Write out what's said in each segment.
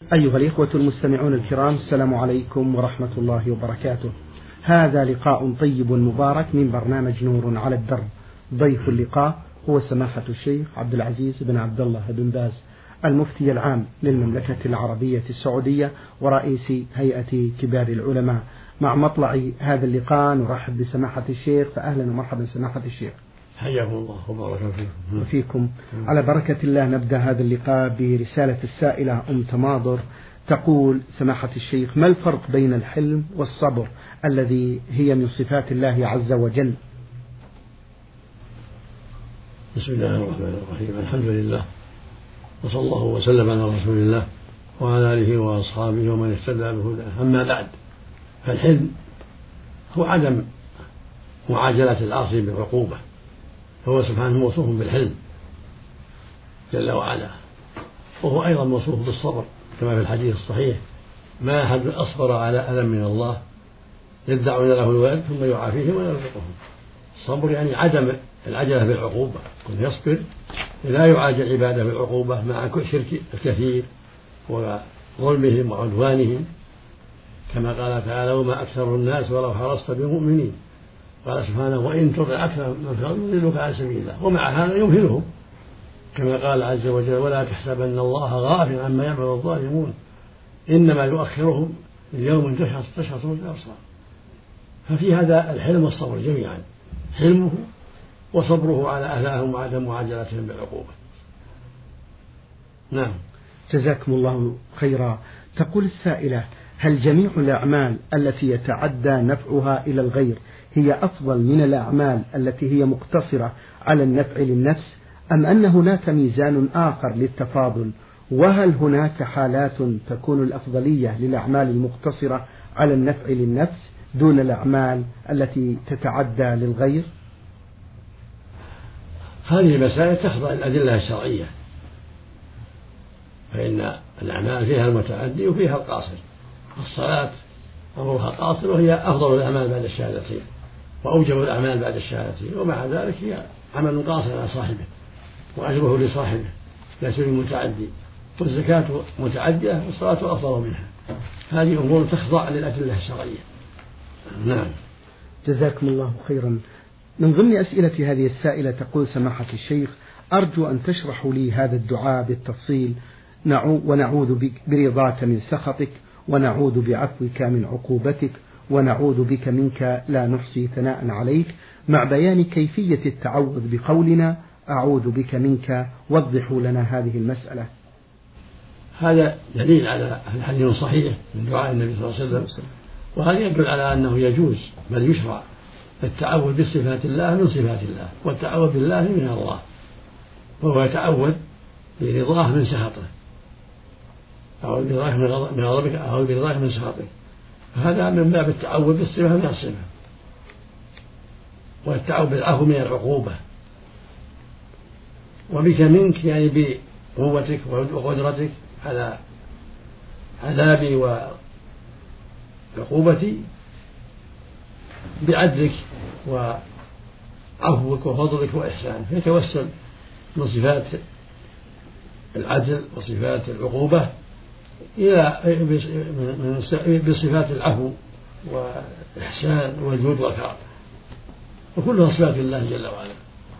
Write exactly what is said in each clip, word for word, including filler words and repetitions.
أيها الإخوة المستمعون الكرام، السلام عليكم ورحمة الله وبركاته. هذا لقاء طيب مبارك من برنامج نور على الدرب. ضيف اللقاء هو سماحة الشيخ عبد العزيز بن عبد الله بن باز، المفتي العام للمملكة العربية السعودية ورئيس هيئة كبار العلماء. مع مطلع هذا اللقاء نرحب بسماحة الشيخ، فأهلا ومرحبا سماحة الشيخ. حياكم الله وبارك فيكم. وفيكم. على بركة الله نبدأ هذا اللقاء برسالة السائلة أم تماضر، تقول سماحة الشيخ: ما الفرق بين الحلم والصبر الذي هي من صفات الله عز وجل؟ بسم الله الرحمن الرحيم، الحمد لله وصلى الله وسلم على رسول الله وعلى آله وأصحابه ومن اهتدى بهداه. أما بعد، فالحلم هو عدم معاجلة العاصي بالعقوبة، فهو سبحانه موصوف بالحلم جل وعلا، وهو أيضا موصوف بالصبر كما في الحديث الصحيح: ما أحد أصبر على ألم من الله يدعون له الولد ثم يعافيهم ويرزقهم. الصبر يعني عدم العجلة بالعقوبة، كن يصبر لا يعاجل عباده بالعقوبة مع شرك الكثير وظلمهم وعدوانهم، كما قال تعالى: وما أكثر الناس ولو حرصت بمؤمنين. قال سبحانه: وإن تطع أكثر من الخلق يضلوك عن سبيل الله، ومع هذا يمهلهم، كما قال عز وجل: ولا تحسبن الله غافلا عما يعمل الظالمون إنما يؤخرهم ليوم تشخص فيه الأبصار. ففي هذا الحلم والصبر جميعا، حلمه وصبره على أذاهم وعدم معاجلتهم بالعقوبة. نعم. جزاكم الله خيرا. تقول السائلة: هل جميع الأعمال التي يتعدى نفعها إلى الغير هي أفضل من الأعمال التي هي مقتصرة على النفع للنفس، أم أن هناك ميزان آخر للتفاضل؟ وهل هناك حالات تكون الأفضلية للأعمال المقتصرة على النفع للنفس دون الأعمال التي تتعدى للغير؟ هذه المسائل تخضع للأدلة الشرعية، فإن الأعمال فيها المتعدي وفيها القاصر. الصلاة أمرها قاصر وهي أفضل الأعمال بعد الشهادتين وأوجب الأعمال بعد الشهادتين، ومع ذلك هي عمل قاصر على صاحبه وأجره لصاحبه ليس بالمتعدي. والزكاة متعدية والصلاة أفضل منها. هذه أمور تخضع للأدلة الشرعية. نعم. جزاكم الله خيرا. من ضمن أسئلة هذه السائلة تقول سماحة الشيخ: أرجو أن تشرحوا لي هذا الدعاء بالتفصيل، ونعوذ برضاك من سخطك، ونعوذ بعفوك من عقوبتك، ونعوذ بك منك لا نحصي ثناء عليك، مع بيان كيفية التعوذ بقولنا أعوذ بك منك. وضحوا لنا هذه المسألة. هذا دليل على الحديث صحيح من دعاء النبي صلى الله عليه وسلم، وهذا يدل على أنه يجوز بل يشرع التعوذ بصفات الله من صفات الله، والتعوذ بالله من الله، وهو يتعوذ برضاه من سخطه، أعوذ برضاك من غضبك، أعوذ برضاك من سخطك. هذا من باب التعوذ بالصفة من الصفة، والتعوذ بالعفو من العقوبة. وبك منك يعني بقوتك وقدرتك على عذابي وعقوبتي، بعدلك وعفوك وفضلك وإحسانك، فيتوسل من صفات العدل وصفات العقوبة إلى بصفات العفو والإحسان والجود والكرم، وكلها صفات الله جل وعلا.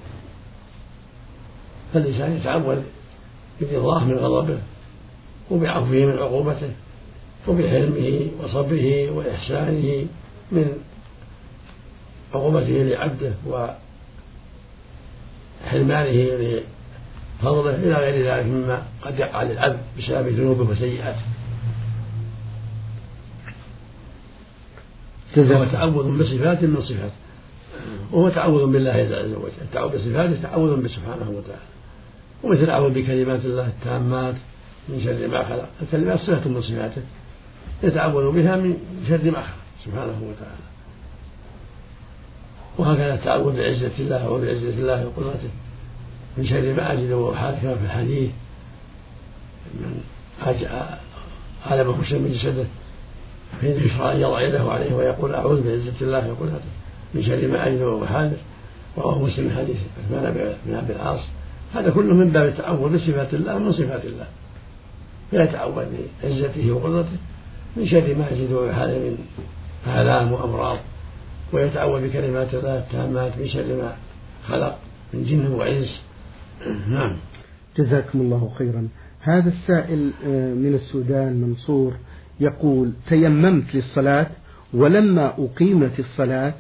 فالإنسان يتعوذ برضاه من غضبه، وبعفوه من عقوبته، وبحلمه وصبره وإحسانه من عقوبته لعبده وحرمانه لفضله إلى غير ذلك مما قد يقع للعبد بسبب ذنوبه وسيئاته. هو تعوذ بصفات من صفاته، وهو تعوذ بالله عز وجل. التعوذ بصفاته تعوذ بسبحانه وتعالى، ومثل أعوذ بكلمات الله التامات من شر ما خلق. الكلمات صفة من صفاته يتعوذ بها من شر ما خلق سبحانه وتعالى. وهكذا التعوذ بعزة الله وبعزة الله وقدرته من شر ما أجد وأحاذ، كما في الحديث: من علمه شيء من جسده فإن يشرع أن يضع يده عليه ويقول أعوذ بعزة الله وقدرته من شر ما أجد وأحاذ. رواه مسلم حديث عثمان بن عبد العاص. هذا كله من باب التعوذ بصفات الله من صفات الله. فيتعوذ بعزته وقدرته من شر ما يجد حاله من آلام وأمراض، ويتعوذ بكلمات الله التامات من شر ما خلق من جن وإنس. نعم. جزاكم الله خيرا. هذا السائل من السودان منصور يقول: تيممت للصلاة ولما أقيمت الصلاة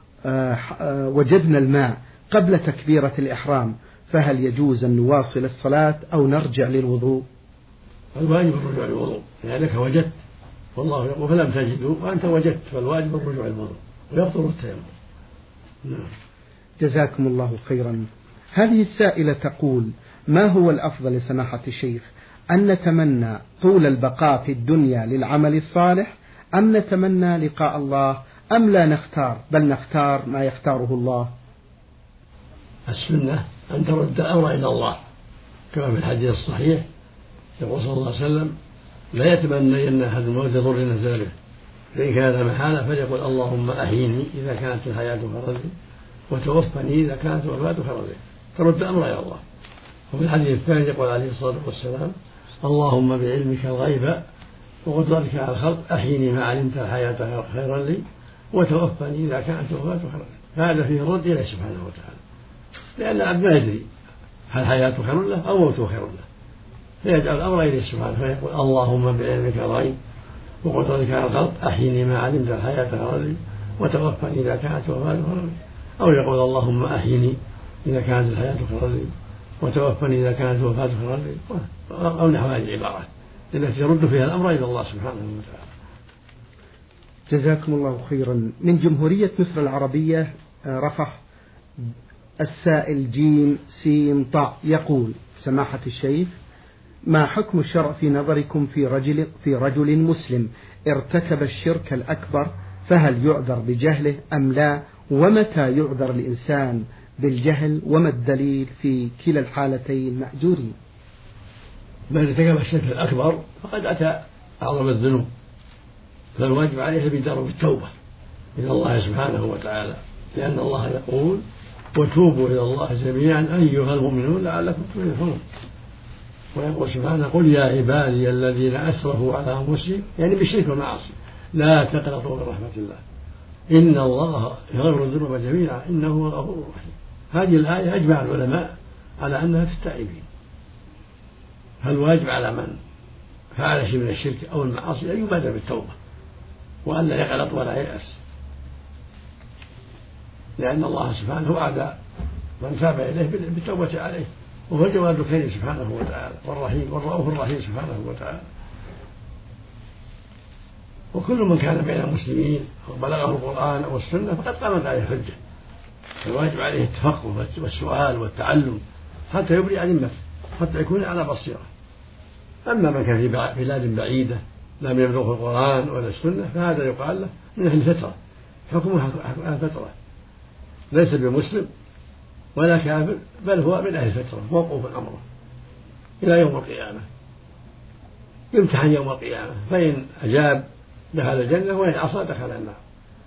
وجدنا الماء قبل تكبيرة الإحرام، فهل يجوز أن نواصل الصلاة أو نرجع للوضوء؟ الواجب الرجوع للوضوء، لأنك وجدت والله يقول فلم تجدوا وأنت وجدت، فالواجب الرجوع للوضوء ويبطل التيمم. نعم. جزاكم الله خيرا. هذه السائلة تقول: ما هو الأفضل لسماحة الشيخ، أن نتمنى طول البقاء في الدنيا للعمل الصالح، أم نتمنى لقاء الله، أم لا نختار بل نختار ما يختاره الله؟ السنة أن ترد الأمر إلى الله، كما في الحديث الصحيح يقول صلى الله عليه وسلم: لا يتمنين أحد الموت لضر نزل به، فإن كان محالة فليقل اللهم أحيني إذا كانت الحياة خيرا لي، وتوفني إذا كانت الوفاة خيرا لي، ترد الأمر إلى الله. وفي الحديث الثاني يقول عليه الصلاة والسلام: اللهم بعلمك الغيب وقدرتك على الخلق أحيني ما علمت الحياة خيرا لي، وتوفني إذا كانت الوفاة خيرا لي. فهذا فيه الرد إليه سبحانه وتعالى، لأن العبد ما يدري هل حياته خير له أو موته خير له، فيجعل الأمر إليه سبحانه، فيقول اللهم بعلمك الغيب وقدرتك على الخلق أحيني ما علمت الحياة خيرا لي، وتوفني إذا كانت الوفاة خيرا لي. أو يقول اللهم أحيني إذا كانت الحياة خيرا لي، وتوفني إذا كانت الوفاة خيرا لي، أو نحو هذه العبارات التي يرد فيها الأمر إلى الله سبحانه وتعالى. جزاكم الله خيرا. من جمهورية مصر العربية رفح السائل جيم سين طاء يقول: سماحة الشيخ، ما حكم الشرع في نظركم في رجل في رجل مسلم ارتكب الشرك الأكبر، فهل يعذر بجهله أم لا؟ ومتى يعذر الإنسان بالجهل، وما الدليل في كلا الحالتين مأجورين؟ من ارتكب الشرك الأكبر فقد أتى أعظم الذنوب، فالواجب عليه البدار بالتوبة إلى الله سبحانه وتعالى، لأن الله يقول: وتوبوا إلى الله جميعا أيها المؤمنون لعلكم تفلحون. ويقول سبحانه: قل يا عبادي الذين أسرفوا على أنفسهم، يعني بالشرك والمعاصي، لا تقنطوا من رحمة الله إن الله يغفر الذنوب جميعا إنه هو الغفور الرحيم. هذه الآية أجمع العلماء على أنها في التائبين، فالواجب على من فعل شيء من الشرك أو المعاصي أن يبادر بالتوبة وأن لا يقنط ولا ييأس، لأن الله سبحانه وعد من تاب إليه بالتوبة عليه، وهو الجواد الكريم سبحانه وتعالى، والرحيم والرؤوف الرحيم سبحانه وتعالى. وكل من كان بين المسلمين وبلغه القرآن أو السنة فقد قامت عليه حجة، الواجب عليه التفقه والسؤال والتعلم حتى يبرئ ذمته، حتى يكون على بصيرة. أما من كان في بلاد بعيدة لم يبلغه القرآن ولا السنة فهذا يقال له من أهل الفترة، حكمه أهل فترة، ليس بمسلم ولا كافر، بل هو من أهل الفترة موقوف أمره إلى يوم القيامة، يمتحن يوم القيامة، فإن أجاب دخل الجنة وإن عصى دخل النار،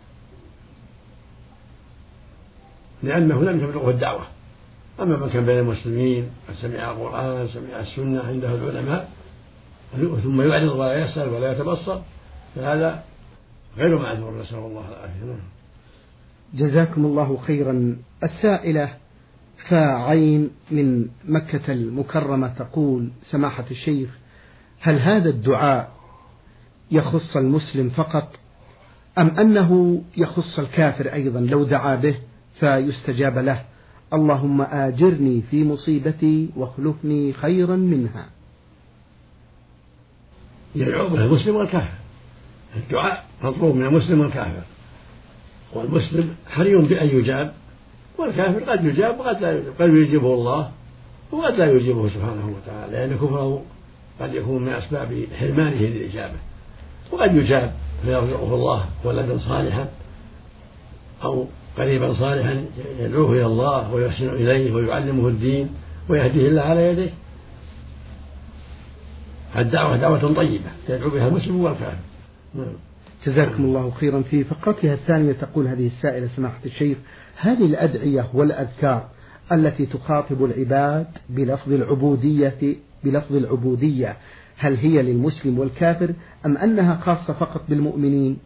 لأنه لم تبلغه الدعوة. أما من كان بين المسلمين سمع القرآن سمع السنة عنده العلماء ثم يعرض ولا يسأل ولا يتبصر فهذا غير معذور، نسأل الله العافية. جزاكم الله خيرا. السائلة فاعين من مكة المكرمة تقول: سماحة الشيخ، هل هذا الدعاء يخص المسلم فقط، أم أنه يخص الكافر أيضا لو دعا به فيستجاب له؟ اللهم آجرني في مصيبتي واخلفني خيرا منها. يدعو به المسلم والكافر، الدعاء مطلوب من المسلم والكافر، والمسلم حري بأن يجاب، والكافر قد يجاب وقد لا يجاب، قد يجيبه الله وقد لا يجيبه سبحانه وتعالى، لأن كفره قد يكون من أسباب حرمانه للإجابة، وقد يجاب فيرزقه الله ولدا صالحا أو قريبا صالحا يدعوه إلى الله ويحسن إليه ويعلمه الدين ويهديه الله على يديه. الدعوة دعوة طيبة يدعو بها المسلم والكافر. جزاكم الله خيرا. في فقرتها الثانية تقول هذه السائلة: سماحة الشيخ، هذه الأدعية والأذكار التي تخاطب العباد بلفظ العبودية بلفظ العبودية هل هي للمسلم والكافر أم أنها خاصة فقط بالمؤمنين؟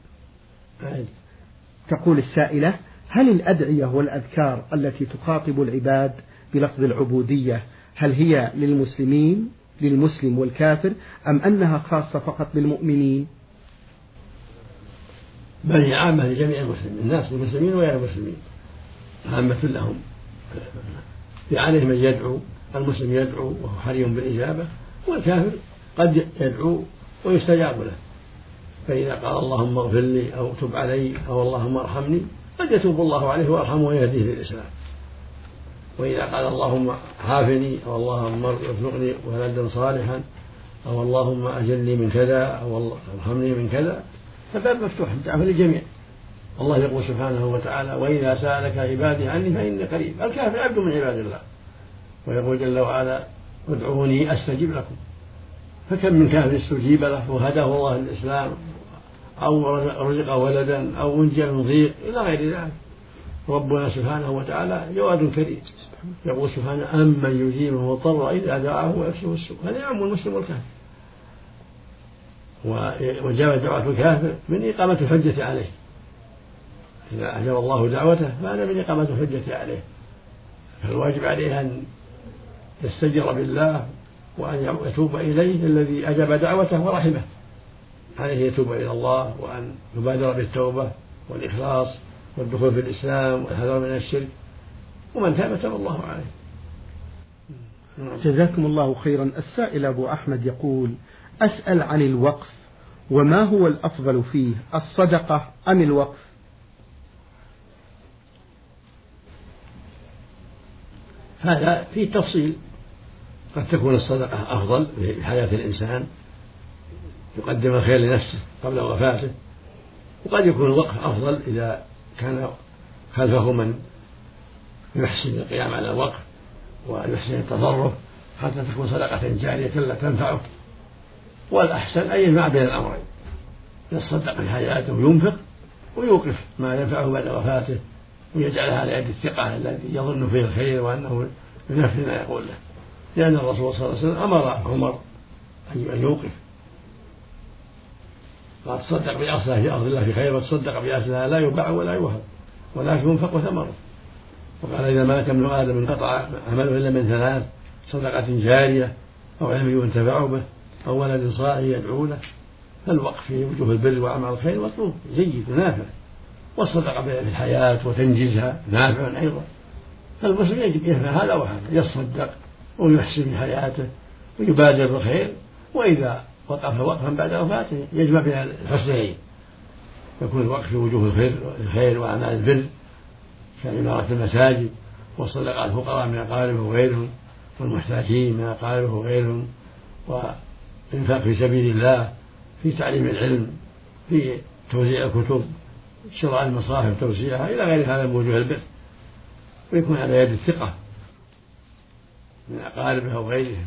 تقول السائلة: هل الأدعية والأذكار التي تخاطب العباد بلفظ العبودية هل هي للمسلمين للمسلم والكافر أم أنها خاصة فقط بالمؤمنين؟ بل هي عامة لجميع المسلمين، الناس المسلمين وغير المسلمين عامة لهم، عليهم من يدعو، المسلم يدعو وهو حري بالإجابة، والكافر قد يدعو ويستجاب له، فإذا قال اللهم اغفر لي أو تب علي أو اللهم ارحمني قد يتوب الله عليه ويرحمه ويهديه للإسلام. وإذا قال اللهم عافني أو اللهم ارزقني ولدا صالحا أو اللهم أجلني من كذا أو ارحمني من كذا، فباب مفتوح الدعوة للجميع. الله يقول سبحانه وتعالى: وإذا سألك عبادي عني فإني قريب. الكافر عبد من عباد الله، ويقول جل وعلا: ادعوني أستجب لكم. فكم من كافر استجيب له وهداه الله للإسلام أو رزق ولدا أو أنجى من ضيق إلى غير ذلك. ربنا سبحانه وتعالى جواد كريم، يقول سبحانه: أمن يجيب المضطر إذا دعاه ويكشف السوء. هذا يعم المسلم والكافر. وجاءت دعوة الكافر من إقامة الحجة عليه، إذا أجاب الله دعوته فهذا من إقامة الحجة عليه، فالواجب عليه أن يستجر بالله وأن يتوب إليه الذي أجاب دعوته ورحمه. عليه يتوب إلى الله وأن يبادر بالتوبة والإخلاص والدخول في الإسلام والحذر من الشرك، ومن تاب تاب الله عليه. جزاكم الله خيرا. السائل أبو أحمد يقول: أسأل عن الوقف، وما هو الأفضل فيه، الصدقة أم الوقف؟ هذا فيه تفصيل، قد تكون الصدقة أفضل في حياة الإنسان، يقدم الخير لنفسه قبل وفاته، وقد يكون الوقف أفضل إذا كان خلفه من يحسن القيام على الوقف ويحسن التصرف حتى تكون صدقة جارية لا تنفعه. والأحسن أن يجمع بين الأمرين، يتصدق في حياته وينفق، ويوقف ما ينفعه بعد وفاته ويجعلها على يد الثقة الذي يظن فيه الخير وأنه ينفذ ما يقول له، لأن الرسول صلى الله عليه وسلم أمر عمر أن يوقف، قال: تصدق بأصلها في أرض الله في خير، وتصدق بأصلها لا يباع ولا يوهب ولكن ينفق ثمره. وقال: إذا مات ابن آدم انقطع عمله إلا من ثلاث: صدقة جارية أو علم ينتفع به أو ولد صالح يدعو له. فالوقف في وجوه البر وأعمال الخير مطلوب جيد ونافع، والصدقة في الحياة وتنجيزها نافع أيضا. فالمسلم يجب يفعل هذا وهذا، يصدق ويحسن في حياته ويبادر بالخير، وإذا وقف وقفا بعد وفاته يجمع بين الحسنين، يكون الوقف في وجوه الخير الخير وأعمال البر كعمارة المساجد والصدقة الفقراء من أقاربه وغيرهم والمحتاجين من أقاربه وغيرهم، وإنفاق في سبيل الله، في تعليم العلم، في توزيع الكتب، شراء المصاحف توزيعها إلى غير هذا من وجوه البر، ويكون على يد الثقة من أقاربه وغيرهم.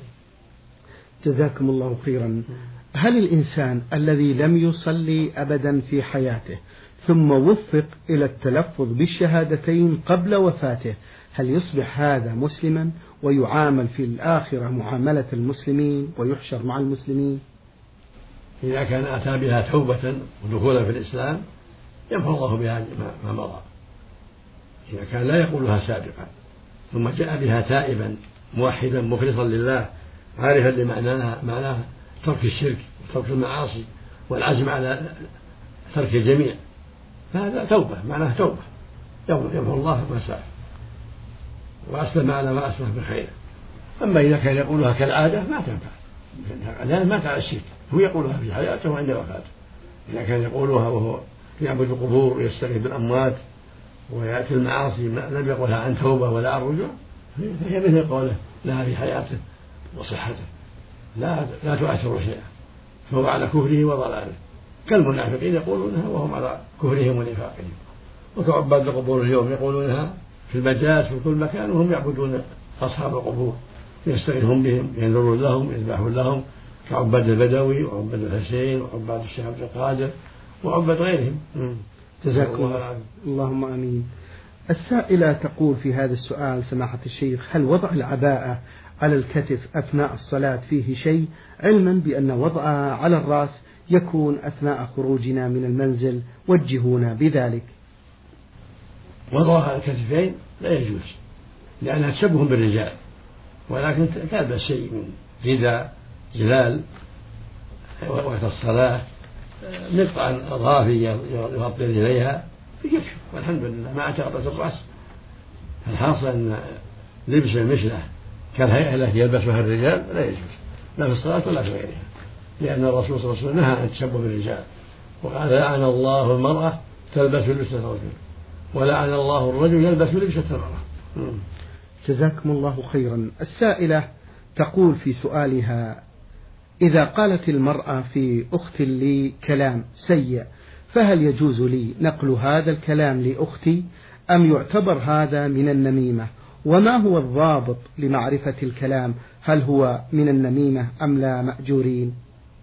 جزاكم الله خيرا. هل الإنسان الذي لم يصلي أبدا في حياته ثم وفق إلى التلفظ بالشهادتين قبل وفاته هل يصبح هذا مسلما ويعامل في الآخرة معاملة المسلمين ويحشر مع المسلمين؟ إذا كان أتى بها توبة ودخولا في الإسلام يمحو الله بها ما مضى. إذا كان لا يقولها سابقا ثم جاء بها تائبا موحدا مخلصا لله عارفا لمعناها معناها ترك الشرك وترك المعاصي والعزم على ترك الجميع، فهذا توبة معناها توبة يمحو الله ما ساء وأسلم على ما أسلم بخير. أما إذا كان يقولها كالعادة ما تنفع، لأن مات على الشرك، هو يقولها في حياته وعند وفاته. إذا كان يقولها وهو يعبد القبور ويستغيث بالأموات ويأتي المعاصي لم يقولها عن توبة ولا عن رجوع فهي مثل قوله لها في حياته وصحته لا لا تؤثر شيئا، فهو على كفره وضلاله، كالمنافقين يقولونها وهم على كفرهم ونفاقهم، وكعباد القبور اليوم يقولونها في المجاز في كل مكان وهم يعبدون أصحاب القبور يستغيثون بهم ينذرون لهم يذبحون لهم، كعباد البدوي وعباد الحسين وعباد الشيخ عبد القادر وعباد غيرهم. جزاكم الله. اللهم آمين. السائلة تقول في هذا السؤال: سماحة الشيخ، هل وضع العباءة على الكتف أثناء الصلاة فيه شيء، علما بأن وضعها على الرأس يكون أثناء خروجنا من المنزل، وجهونا بذلك. وضعها على الكتفين لا يجوز لأنها تشبه بالرجال، ولكن تلبس شيء من رداء جلال وقت الصلاة، نقطع أظافي يغطي رجليها يكفي والحمد لله ما تغطت الرأس. الحاصل أن لبس المشلة كالهيئة التي يلبسها الرجال لا يجوز لا في الصلاة ولا في غيرها، لأن الرسول صلى الله عليه وسلم نهى أن تشبه بالرجال وقال لعن الله المرأة تلبس لبسة الرجل ولعن الله الرجل يلبس لبسة المرأة. جزاكم الله خيرا. السائلة تقول في سؤالها: إذا قالت المرأة في أخت لي كلام سيء فهل يجوز لي نقل هذا الكلام لأختي أم يعتبر هذا من النميمة؟ وما هو الضابط لمعرفة الكلام، هل هو من النميمة أم لا مأجورين؟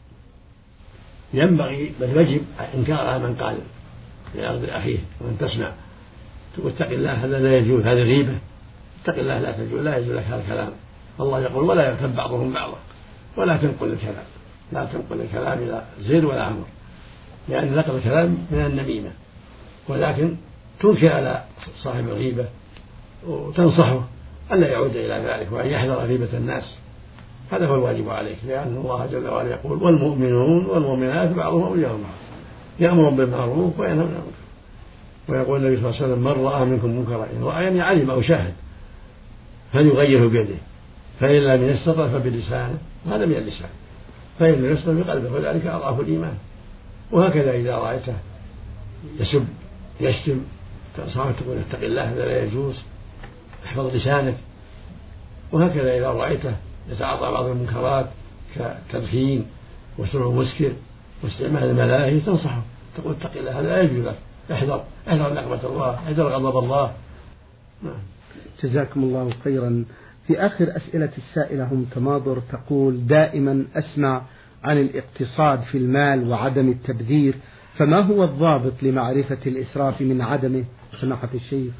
ينبغي بل يجب إنكار من قال لأرض أخيه وأن تسمع تقول اتق الله هذا لا يجوز، هذه غيبة، اتق الله لا تجوز، لا يجوز لك هذا الكلام. الله يقول ولا يغتب بعضهم بعضا، ولا تنقل الكلام، لا تنقل الكلام إلى زيد ولا عمرو، لأن نقل الكلام من النميمة، ولكن تنكر على صاحب الغيبة وتنصحه ألا يعود إلى ذلك وأن يحذر غيبة الناس، هذا هو الواجب عليك، لأن الله جل وعلا يقول والمؤمنون والمؤمنات بعضهم أولياء بعض يأمر بالمعروف وينهى عن المنكر، ويقول النبي صلى الله عليه وسلم من رأى منكم منكرا إن رأى يعني علم أو شاهد فليغيره بيده، فإن لم يستطع فبلسانه، وهذا من اللسان، فإن لم يستطع بقلبه وذلك أضعف الإيمان. وهكذا إذا رأيته يسب يشتم تنصحه تقول اتق الله هذا لا يجوز، احفظ لسانك. وهكذا إذا رأيته يتعاطى بعض المنكرات كالتدخين وشرب مسكر واستعمال الملاهي تنصحه تقول اتق الله هذا لا يجوز لك، احذر احذر نقمة الله، احذر غضب الله. نعم. جزاكم الله خيرا. في آخر أسئلة السائلة هم تماضر، تقول دائما أسمع عن الاقتصاد في المال وعدم التبذير، فما هو الضابط لمعرفة الإسراف من عدمه سماحة الشيخ؟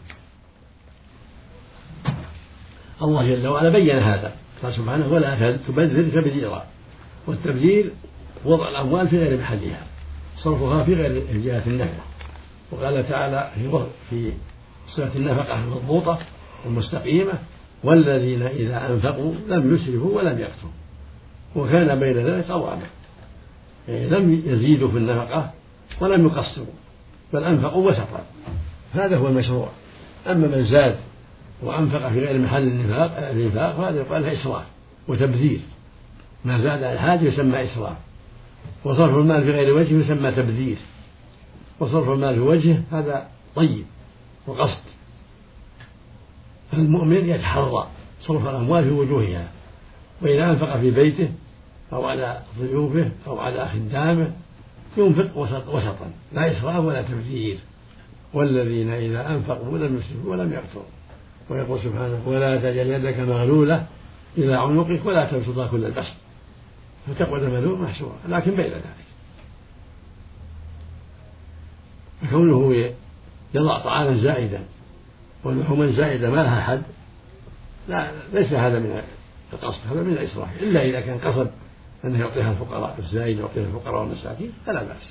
الله جل وعلا بين هذا، قال سبحانه ولا تبذر تبذيرا، والتبذير وضع الأموال في غير محلها، صرفها في غير جهة النفقة. وقال تعالى في صفة النفقة المضبوطة المستقيمة والذين إذا أنفقوا لم يسرفوا ولم يقتروا وكان بين ذلك قواما، يعني لم يزيدوا في النفقة ولم يقصروا بل أنفقوا وسطا، هذا هو المشروع. أما من زاد وأنفق في غير محل الإنفاق فهذا يقال له إسراف وتبذير، ما زاد عن الحاجة يسمى إسراف، وصرف المال في غير وجهه يسمى تبذير، وصرف المال في وجهه هذا طيب وقصد. فالمؤمن يتحرى صرف الأموال في وجوهها، وإذا أنفق في بيته أو على ضيوفه أو على خدامه ينفق وسط وسطا لا إسراف ولا تبذير. والذين إذا أنفقوا لم يسرفوا ولم يقتروا. ويقول سبحانه ولا تجعل يدك مغلولة إلى عنقك ولا تبسطها كل البسط فتقعد مذموما محسورا، لكن بين ذلك فكونه يضع طعاما زائدا ولحوما زائدة ما لها حد لا ليس هذا من القصد، هذا من الإسراف، إلا إذا كان قصد أنه يعطيها الفقراء الزائد يعطيها الفقراء والمساكين فلا بأس.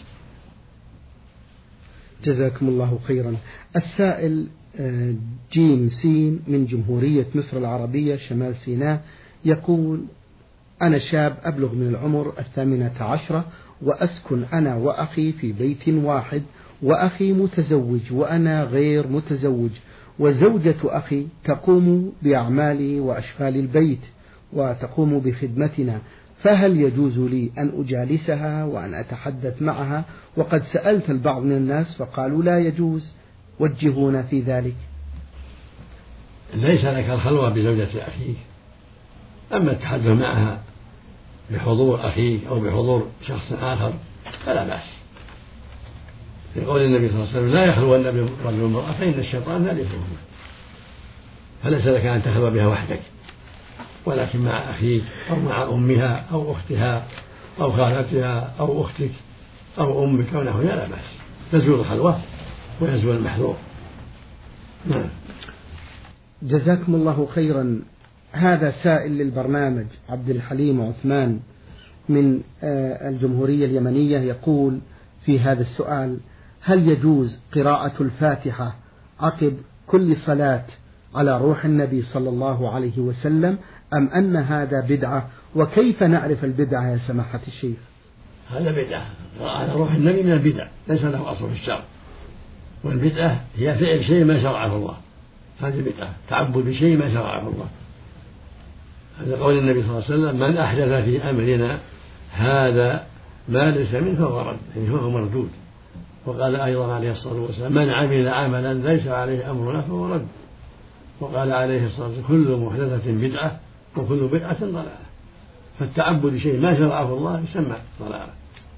جزاكم الله خيرا. السائل جيم سين من جمهورية مصر العربية شمال سيناء يقول أنا شاب أبلغ من العمر الثامنة عشرة وأسكن أنا وأخي في بيت واحد، وأخي متزوج وأنا غير متزوج، وزوجة أخي تقوم بأعمال وأشغال البيت وتقوم بخدمتنا، فهل يجوز لي أن أجالسها وأن أتحدث معها؟ وقد سألت البعض من الناس فقالوا لا يجوز، وجهونا في ذلك. ليس لك الخلوة بزوجة أخيك، أما التحدث معها بحضور أخيك أو بحضور شخص آخر فلا بأس، لقول النبي صلى الله عليه وسلم لا يخلون برجل وامرأة فإن الشيطان ثالثهما، فليس لك أن تخلو بها وحدك، ولكن مع أخيك أو مع أمها أو أختها أو خالتها أو أختك أو أمك أو نحوها لا بأس، تزول الخلوة ويزول المحذور. نعم. جزاكم الله خيرا. هذا سائل للبرنامج عبد الحليم عثمان من الجمهورية اليمنية يقول في هذا السؤال: هل يجوز قراءة الفاتحة عقب كل صلاة على روح النبي صلى الله عليه وسلم أم أن هذا بدعة؟ وكيف نعرف البدعة يا سماحة الشيخ؟ هذا بدعة، على روح النبي من البدع، ليس له أصل في الشرع، والبدعة هي فعل شيء ما شرعه الله، هذه بدعة، تعبد بشيء ما شرعه الله. هذا قول النبي صلى الله عليه وسلم: من أحدث في أمرنا هذا ما ليس منه فهو رد، يعني فهو مردود. وقال أيضا عليه الصلاة والسلام: من عمل عملا ليس عليه أمرنا فهو رد. وقال عليه الصلاة والسلام: كل محدثة بدعة وكل بدعة ضلالة. فالتعبد بشيء ما شرعه الله يسمى ضلالة.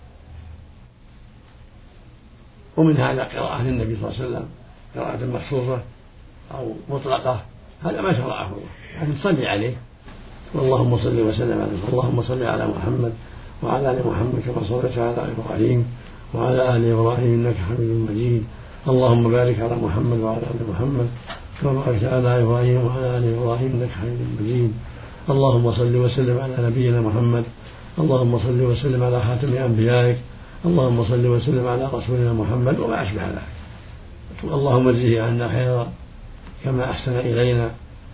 ومن هذا قراءة النبي صلى الله عليه وسلم، قراءة مخصوصة أو مطلقة، هذا ما شرعه الله، لكن صلي عليه: اللهم صل وسلم عليه، اللهم صل على محمد وعلى آل محمد كما صليت على إبراهيم وعلى آل إبراهيم إنك حميد مجيد، اللهم بارك على محمد وعلى آل محمد كما باركت على إبراهيم وعلى آل إبراهيم إنك حميد مجيد، اللهم صل وسلم على نبينا محمد، اللهم صل وسلم على خاتم أنبيائك، اللهم صل وسلم على رسولنا محمد، وما أشبه ذلك. اللهم اجزه عنا خيرا كما أحسن إلينا.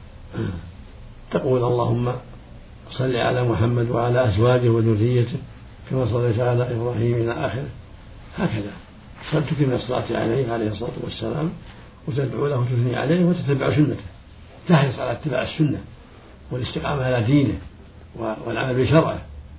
تقول: اللهم صل على محمد وعلى أزواجه وذريته كما صليت على إبراهيم إلى آخره. هكذا صلتك من الصلاة عليه عليه الصلاة والسلام، وتدعو له وتثني عليه وتتبع سنته، تحرص على اتباع السنة والاستقامة على دينه والعمل بشرعه.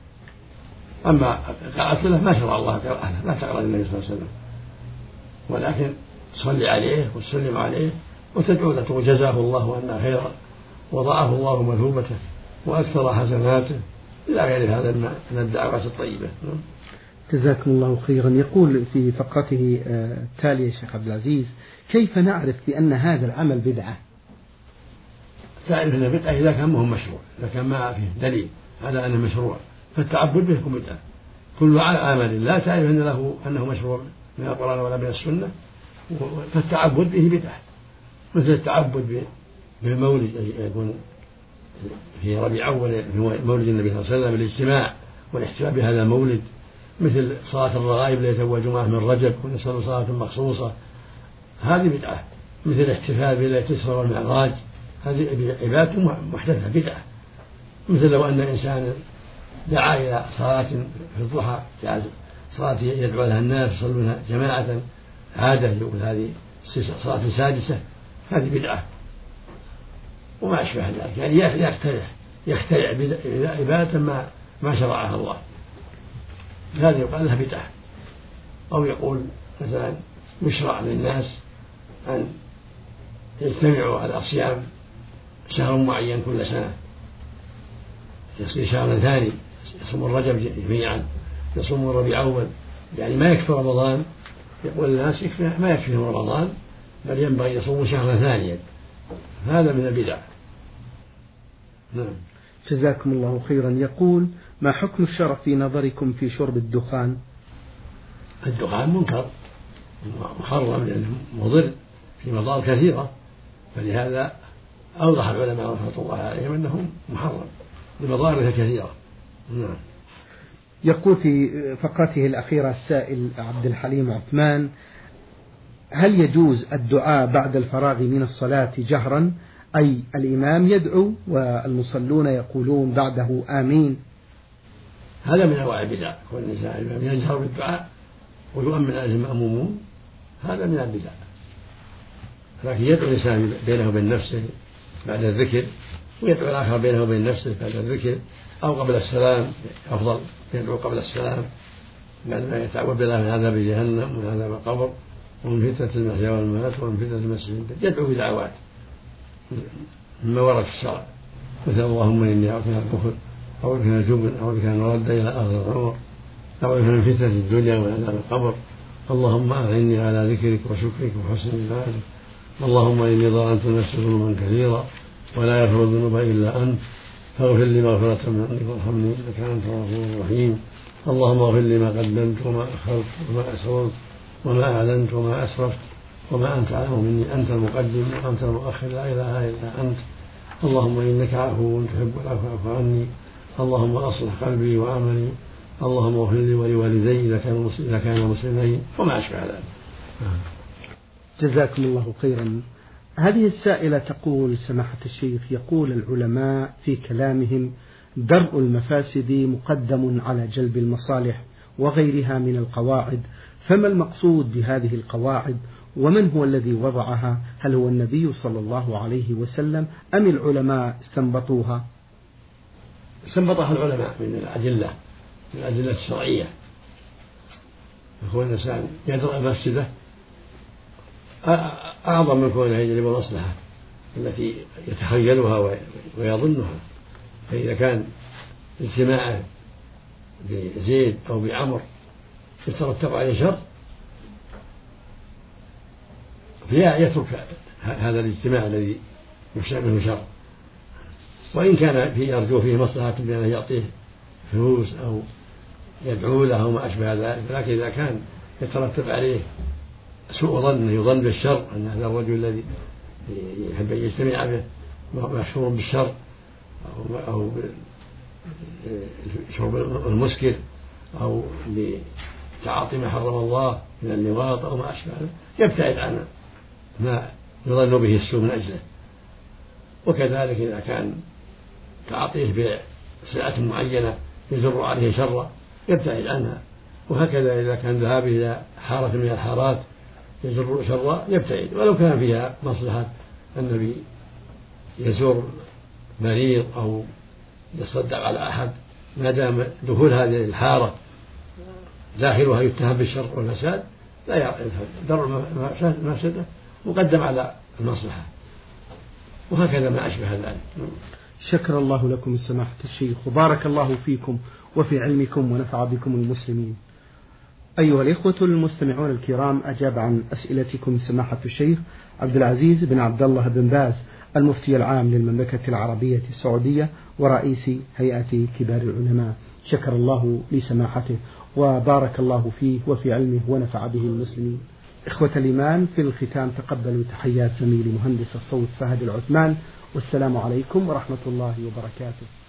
أما قراءة له ما شرع الله قراءة، لا تقرأ النبي صلى الله عليه وسلم، ولكن تصلي عليه وتسلم عليه وتدعو له وجزاه الله عنا خيرا وضاعف الله مثوبته وأكثر حسناته إلى غير هذا من الدعوات الطيبة. جزاكم الله خيرا. يقول في فقرته التالية الشيخ عبد العزيز: كيف نعرف بأن هذا العمل بدعة؟ تعرف أن بدعة إذا كان ما هو مشروع، إذا كان ما فيه دليل على أنه مشروع فالتعبد به يكون بدعة. كل عمل لا تعرف أن له أنه مشروع من القرآن ولا من السنة فالتعبد به بدعة، مثل التعبد بالمولد يكون في ربيع أول في مولد النبي صلى الله عليه وسلم الاجتماع والاحتفال بهذا المولد، مثل صلاة الرغائب ليلة أول جمعة من رجب ونصلي صلاة مخصوصة، هذه بدعة. مثل الاحتفال بليلة الإسراء والمعراج، هذه عبادة محدثة بدعة. مثل لو أن إنسان دعا إلى صلاة في الضحى، صلاة يدعو لها الناس يصلونها جماعة عادة، يقول هذه صلاة سادسة، هذه بدعة وما أشبه ذلك، يعني يخترع يخترع عبادة ما ما شرعها الله، هذا يقال لها بدعة. أو يقول مثلا يشرع للناس أن يجتمعوا على صيام شهر معين كل سنة، يصير شهرا ثاني، يصوم الرجب جميعا، يصوم الربيع أول، يعني ما يكفي رمضان، يقول الناس يكفي ما يكفيهم رمضان بل ينبغي يصوموا شهرا ثانيا، هذا من البدع. نعم. جزاكم الله خيرا. يقول: ما حكم الشرع في نظركم في شرب الدخان؟ الدخان منكر محرم لأنه مضر في مضار كثيرة، فلهذا أوضح العلماء رحمة الله عليهم أنه محرم لمضاره كثيرة. نعم. يقول في فقرته الأخيرة السائل عبد الحليم عثمان: هل يجوز الدعاء بعد الفراغ من الصلاة جهرا، أي الإمام يدعو والمصلون يقولون بعده آمين؟ هذا من أنواع البدع، والإنسان يجهر بالدعاء ويؤمن عليه المأمومون، هذا من البدع. لكن يدعو الإنسان بينه وبين نفسه بعد الذكر، ويدعو الآخر بينه وبين نفسه بعد الذكر، أو قبل السلام، أفضل يدعو قبل السلام بعد ما يتعوذ بالله من عذاب جهنم ومن عذاب القبر ومن فتنة المحيا والممات ومن فتنة المسيح الدجال، يدعو بدعوات مما ورد في الشرع، مثل اللهم إني أعوذ بك من الكفر، أعوذ بك من الجبن، أعوذ بك من الرد إلى آخر العمر، أعوذ بك من فتنة الدنيا ومن عذاب القبر، اللهم أعني على ذكرك وشكرك وحسن عبادتك، اللهم إني ظلمت نفسي ظلما كثيرا ولا يغفر الذنوب إلا أنت فاغفر لي مغفرة من عندك وارحمني إنك أنت الغفور الرحيم، اللهم اغفر لي ما قدمت وما أخرت وما أسررت وما أعلنت وما أسرفت وما أنت أعلم مني، أنت المقدم وأنت المؤخر لا إله إلا أنت، اللهم إنك عفو تحب العفو فاعف عني، اللهم أصلح قلبي وعملي، اللهم اغفر لي ولوالدي إذا كانوا إذا كانوا مسلمين، وما أشبه ذلك. جزاكم الله خيرا. هذه السائلة تقول: سماحة الشيخ، يقول العلماء في كلامهم: درء المفاسد مقدم على جلب المصالح وغيرها من القواعد، فما المقصود بهذه القواعد؟ ومن هو الذي وضعها؟ هل هو النبي صلى الله عليه وسلم أم العلماء استنبطوها؟ استنبطها العلماء من الأدلة من الأدلة الشرعية. يكون الإنسان يدرأ مفسده أعظم من كونه يجلب المصلحة التي يتخيلها ويظنها. فإذا كان اجتماعه بزيد أو بعمر يترتب عليه شر، فيترك هذا الاجتماع الذي يخشى منه شر، وإن كان في يرجو فيه مصلحة بأنه يعطيه فلوس أو يدعو له أو ما أشبه ذلك. لكن إذا كان يترتب عليه سوء ظن، يظن بالشر، أن هذا الرجل الذي يحب أن يجتمع به مشهور بالشر أو بشرب المسكر أو بتعاطي ما حرم الله من اللواط أو ما أشبه، يبتعد عن ما يظن به السوء من أجله. وكذلك إذا كان تعاطيه بسلعة معينة يجر عليه شرا يبتعد عنها. وهكذا إذا كان ذهابه إلى حارة من الحارات يجر شرا يبتعد، ولو كان فيها مصلحة النبي يزور مريض أو يصدق على أحد، ما دام دخول هذه الحارة داخلها يتهم بالشر والفساد لا يذهب. درء المفسدة مقدم على المصلحة، وهكذا ما أشبه ذلك. شكر الله لكم سماحة الشيخ، وبارك الله فيكم وفي علمكم ونفع بكم المسلمين. أيها الإخوة المستمعون الكرام، أجاب عن أسئلتكم سماحة الشيخ عبد العزيز بن عبد الله بن باز، المفتي العام للمملكة العربية السعودية ورئيس هيئة كبار العلماء. شكر الله لسماحته وبارك الله فيه وفي علمه ونفع به المسلمين. إخوة الإيمان، في الختام تقبلوا تحيات زميلي مهندس الصوت فهد العثمان، والسلام عليكم ورحمة الله وبركاته.